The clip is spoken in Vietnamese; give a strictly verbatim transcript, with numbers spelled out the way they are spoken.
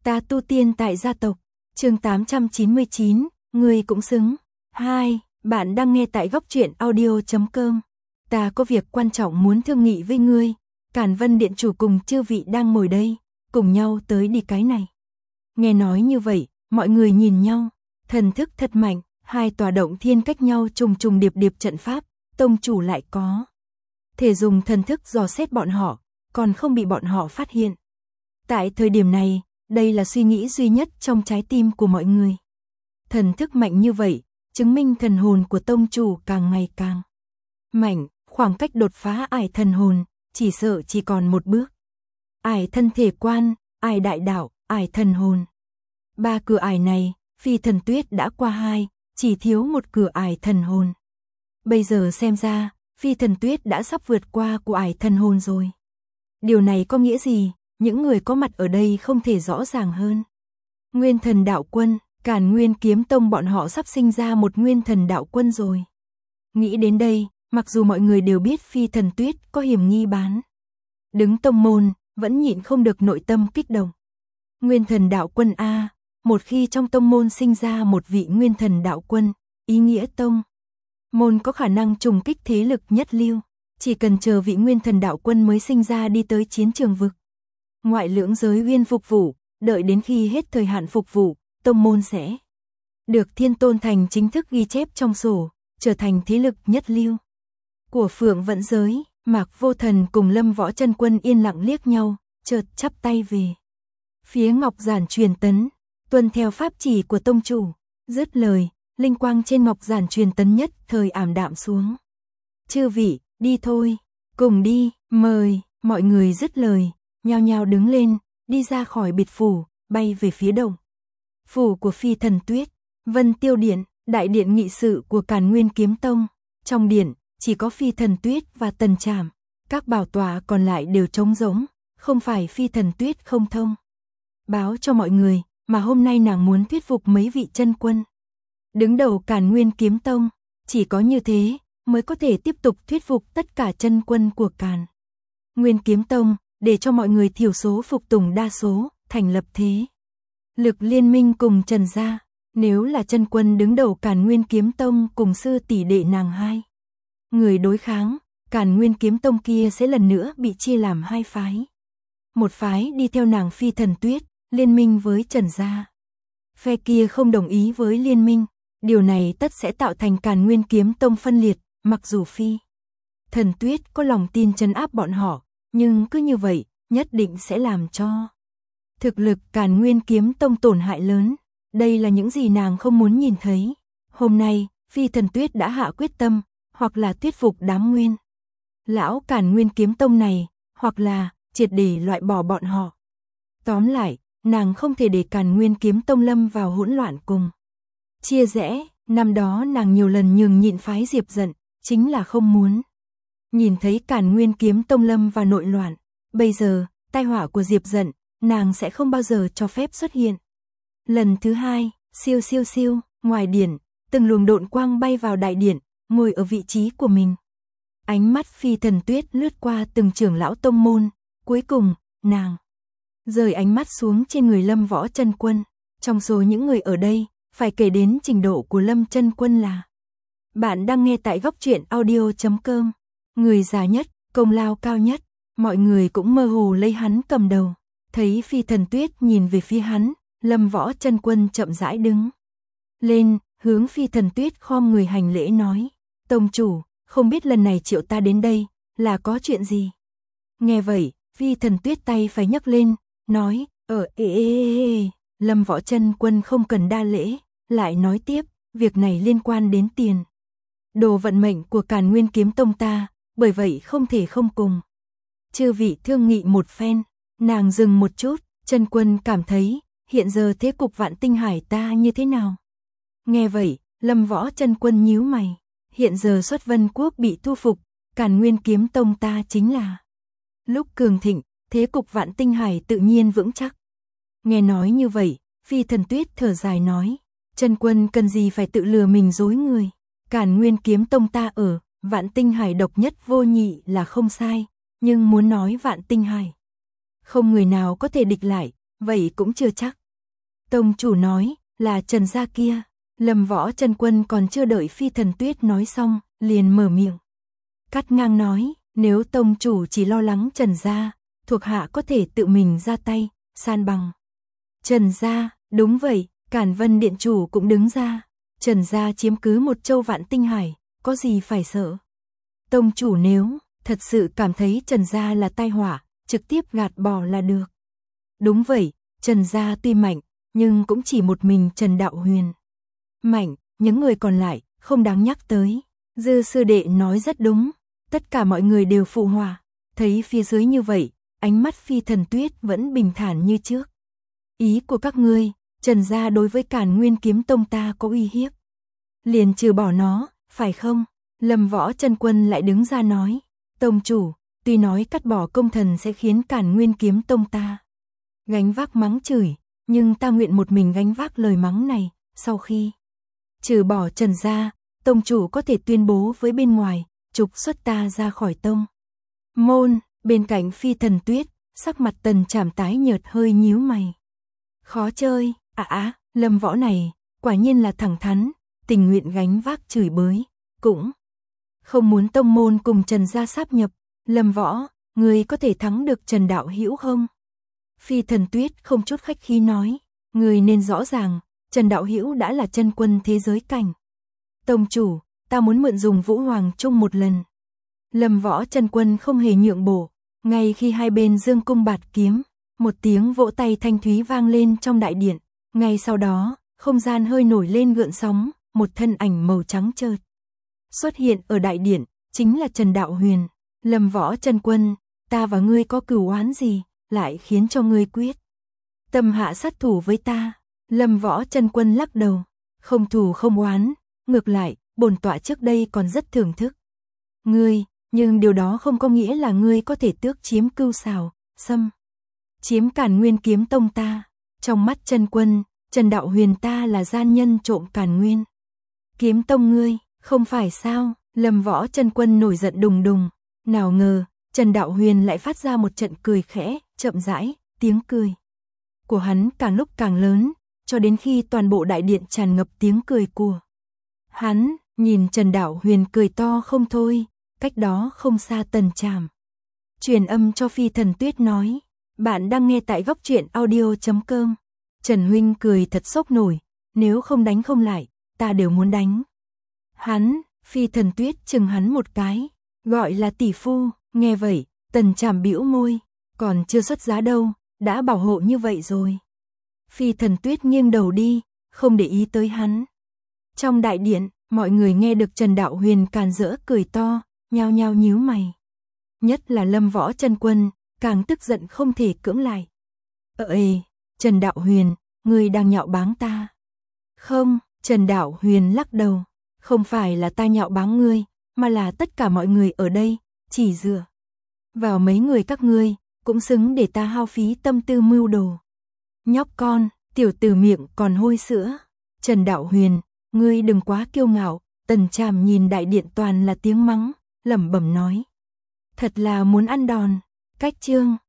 Ta tu tiên tại gia tộc, chương tám trăm chín mươi chín, ngươi cũng xứng. hai. Bạn đang nghe tại góc truyện audio chấm com. Ta có việc quan trọng muốn thương nghị với ngươi. Càn Vân điện chủ cùng chư vị đang ngồi đây, cùng nhau tới đi cái này. Nghe nói như vậy, mọi người nhìn nhau, thần thức thật mạnh, hai tòa động thiên cách nhau trùng trùng điệp điệp trận pháp, tông chủ lại có thể dùng thần thức dò xét bọn họ, còn không bị bọn họ phát hiện. Tại thời điểm này, đây là suy nghĩ duy nhất trong trái tim của mọi người. Thần thức mạnh như vậy, chứng minh thần hồn của tông chủ càng ngày càng mạnh, khoảng cách đột phá ải thần hồn, chỉ sợ chỉ còn một bước. Ải thân thể quan, ải đại đạo, ải thần hồn. Ba cửa ải này, Phi Thần Tuyết đã qua hai, chỉ thiếu một cửa ải thần hồn. Bây giờ xem ra, Phi Thần Tuyết đã sắp vượt qua của ải thần hồn rồi. Điều này có nghĩa gì? Những người có mặt ở đây không thể rõ ràng hơn. Nguyên thần đạo quân, Càn Nguyên kiếm tông bọn họ sắp sinh ra một nguyên thần đạo quân rồi. Nghĩ đến đây, mặc dù mọi người đều biết Phi Thần Tuyết có hiểm nghi bán đứng tông môn, vẫn nhịn không được nội tâm kích động. Nguyên thần đạo quân A, một khi trong tông môn sinh ra một vị nguyên thần đạo quân, ý nghĩa tông môn có khả năng trùng kích thế lực nhất lưu, chỉ cần chờ vị nguyên thần đạo quân mới sinh ra đi tới chiến trường vực ngoại lưỡng giới uyên phục vụ, đợi đến khi hết thời hạn phục vụ, tông môn sẽ được Thiên Tôn Thành chính thức ghi chép trong sổ, trở thành thế lực nhất lưu của Phượng Vận giới. Mạc Vô Thần cùng Lâm Võ Chân Quân yên lặng liếc nhau, chợt chắp tay về phía ngọc giản truyền tấn, tuân theo pháp chỉ của tông chủ. Dứt lời, linh quang trên ngọc giản truyền tấn nhất thời ảm đạm xuống. Chư vị, đi thôi, cùng đi, mời. Mọi người dứt lời, nhao nhao đứng lên, đi ra khỏi biệt phủ, bay về phía đông. Phủ của Phi Thần Tuyết, Vân Tiêu Điện, đại điện nghị sự của Càn Nguyên kiếm tông. Trong điện, chỉ có Phi Thần Tuyết và Tần Trảm, các bảo tọa còn lại đều trống rỗng, không phải Phi Thần Tuyết không thông báo cho mọi người, mà hôm nay nàng muốn thuyết phục mấy vị chân quân đứng đầu Càn Nguyên kiếm tông, chỉ có như thế mới có thể tiếp tục thuyết phục tất cả chân quân của Càn Nguyên kiếm tông, để cho mọi người thiểu số phục tùng đa số, thành lập thế lực liên minh cùng Trần gia. Nếu là chân quân đứng đầu Càn Nguyên kiếm tông cùng sư tỷ đệ nàng hai người đối kháng, Càn Nguyên kiếm tông kia sẽ lần nữa bị chia làm hai phái. Một phái đi theo nàng Phi Thần Tuyết, liên minh với Trần gia. Phe kia không đồng ý với liên minh, điều này tất sẽ tạo thành Càn Nguyên kiếm tông phân liệt, mặc dù Phi Thần Tuyết có lòng tin trấn áp bọn họ, nhưng cứ như vậy, nhất định sẽ làm cho thực lực Càn Nguyên kiếm tông tổn hại lớn. Đây là những gì nàng không muốn nhìn thấy. Hôm nay, Phi Thần Tuyết đã hạ quyết tâm, hoặc là thuyết phục đám nguyên lão Càn Nguyên kiếm tông này, hoặc là triệt để loại bỏ bọn họ. Tóm lại, nàng không thể để Càn Nguyên kiếm tông lâm vào hỗn loạn cùng chia rẽ. Năm đó nàng nhiều lần nhường nhịn phái Diệp Dận, chính là không muốn nhìn thấy Càn Nguyên kiếm tông lâm vào nội loạn. Bây giờ, tai họa của Diệp Dận, nàng sẽ không bao giờ cho phép xuất hiện. Lần thứ hai, siêu siêu siêu, ngoài điện, từng luồng độn quang bay vào đại điện, ngồi ở vị trí của mình. Ánh mắt Phi Thần Tuyết lướt qua từng trưởng lão tông môn, cuối cùng, nàng rời ánh mắt xuống trên người Lâm Võ Chân Quân. Trong số những người ở đây, phải kể đến trình độ của Lâm Chân Quân là. Bạn đang nghe tại góc truyện audio chấm com. Người già nhất, công lao cao nhất, mọi người cũng mơ hồ lấy hắn cầm đầu. Thấy Phi Thần Tuyết nhìn về phía hắn, Lâm Võ Chân Quân chậm rãi đứng lên, hướng Phi Thần Tuyết khom người hành lễ nói: "Tông chủ, không biết lần này triệu ta đến đây là có chuyện gì?" Nghe vậy, Phi Thần Tuyết tay phải nhấc lên, nói: "Ờ ê ê ê ê." Lâm Võ Chân Quân không cần đa lễ, lại nói tiếp: "Việc này liên quan đến tiền đồ vận mệnh của Càn Nguyên kiếm tông ta, bởi vậy không thể không cùng chư vị thương nghị một phen." Nàng dừng một chút, Chân Quân cảm thấy hiện giờ thế cục Vạn Tinh Hải ta như thế nào? Nghe vậy, Lâm Võ Chân Quân nhíu mày. Hiện giờ Xuất Vân Quốc bị thu phục, Càn Nguyên kiếm tông ta chính là lúc cường thịnh, thế cục Vạn Tinh Hải tự nhiên vững chắc. Nghe nói như vậy, Phi Thần Tuyết thở dài nói: "Chân Quân cần gì phải tự lừa mình dối người? Càn Nguyên kiếm tông ta ở Vạn Tinh Hải độc nhất vô nhị là không sai, nhưng muốn nói Vạn Tinh Hải, không người nào có thể địch lại, vậy cũng chưa chắc. Tông chủ nói, là Trần gia kia. Lâm Võ Chân Quân còn chưa đợi Phi Thần Tuyết nói xong, liền mở miệng. Cắt ngang nói, nếu tông chủ chỉ lo lắng Trần gia, thuộc hạ có thể tự mình ra tay, san bằng. Trần gia, đúng vậy, Cản Vân điện chủ cũng đứng ra. Trần gia chiếm cứ một châu vạn tinh hải, có gì phải sợ. Tông chủ nếu thật sự cảm thấy Trần gia là tai họa, trực tiếp gạt bỏ là được. Đúng vậy, Trần gia tuy mạnh, nhưng cũng chỉ một mình Trần Đạo Huyền. Mạnh, những người còn lại, không đáng nhắc tới. Dư sư đệ nói rất đúng, tất cả mọi người đều phụ họa. Thấy phía dưới như vậy, ánh mắt Phi Thần Tuyết vẫn bình thản như trước. Ý của các ngươi, Trần gia đối với Càn Nguyên Kiếm Tông ta có uy hiếp. Liền trừ bỏ nó, phải không? Lâm Võ Chân Quân lại đứng ra nói. Tông chủ, tuy nói cắt bỏ công thần sẽ khiến Càn Nguyên Kiếm Tông ta gánh vác mắng chửi, nhưng ta nguyện một mình gánh vác lời mắng này. Sau khi trừ bỏ Trần gia, tông chủ có thể tuyên bố với bên ngoài, trục xuất ta ra khỏi tông môn. Bên cạnh Phi Thần Tuyết, sắc mặt Tần Trảm tái nhợt hơi nhíu mày. Khó chơi, à á, Lâm Võ này, quả nhiên là thẳng thắn, tình nguyện gánh vác chửi bới, cũng không muốn tông môn cùng Trần gia sáp nhập. Lâm Võ, ngươi có thể thắng được Trần đạo hữu không? Phi Thần Tuyết không chút khách khí nói, ngươi nên rõ ràng, Trần đạo hữu đã là chân quân thế giới cảnh. Tông chủ, ta muốn mượn dùng Vũ Hoàng chung một lần. Lâm Võ chân quân không hề nhượng bộ, ngay khi hai bên dương cung bạt kiếm, một tiếng vỗ tay thanh thúy vang lên trong đại điện, ngay sau đó, không gian hơi nổi lên gợn sóng, một thân ảnh màu trắng chợt xuất hiện ở đại điện, chính là Trần Đạo Huyền. Lâm Võ chân quân, ta và ngươi có cửu oán gì, lại khiến cho ngươi quyết tâm hạ sát thủ với ta? Lâm Võ chân quân lắc đầu, không thù không oán, ngược lại, bổn tọa trước đây còn rất thưởng thức ngươi, nhưng điều đó không có nghĩa là ngươi có thể tước chiếm Cưu Sào, xâm chiếm Càn Nguyên Kiếm Tông ta. Trong mắt chân quân, Trần Đạo Huyền ta là gian nhân trộm Càn Nguyên Kiếm Tông ngươi, không phải sao? Lâm Võ chân quân nổi giận đùng đùng, nào ngờ, Trần Đạo Huyền lại phát ra một trận cười khẽ, chậm rãi, tiếng cười của hắn càng lúc càng lớn, cho đến khi toàn bộ đại điện tràn ngập tiếng cười của hắn. Nhìn Trần Đạo Huyền cười to không thôi, cách đó không xa Tần Trảm truyền âm cho Phi Thần Tuyết nói, bạn đang nghe tại góc truyện audio chấm com. Trần huynh cười thật sốc nổi, nếu không đánh không lại, ta đều muốn đánh hắn. Phi Thần Tuyết chừng hắn một cái, gọi là tỷ phu. Nghe vậy, Tần Trảm bĩu môi, còn chưa xuất giá đâu, đã bảo hộ như vậy rồi. Phi Thần Tuyết nghiêng đầu đi, không để ý tới hắn. Trong đại điện, mọi người nghe được Trần Đạo Huyền càn rỡ cười to, nhao nhao nhíu mày. Nhất là Lâm Võ chân quân, càng tức giận không thể cưỡng lại. Ờ ê, Trần Đạo Huyền, ngươi đang nhạo báng ta. Không, Trần Đạo Huyền lắc đầu, không phải là ta nhạo báng ngươi, mà là tất cả mọi người ở đây, chỉ dựa vào mấy người các ngươi, cũng xứng để ta hao phí tâm tư mưu đồ. Nhóc con, tiểu tử miệng còn hôi sữa. Trần Đạo Huyền, ngươi đừng quá kiêu ngạo. Tần Trảm nhìn đại điện toàn là tiếng mắng, lẩm bẩm nói, thật là muốn ăn đòn. Cách chương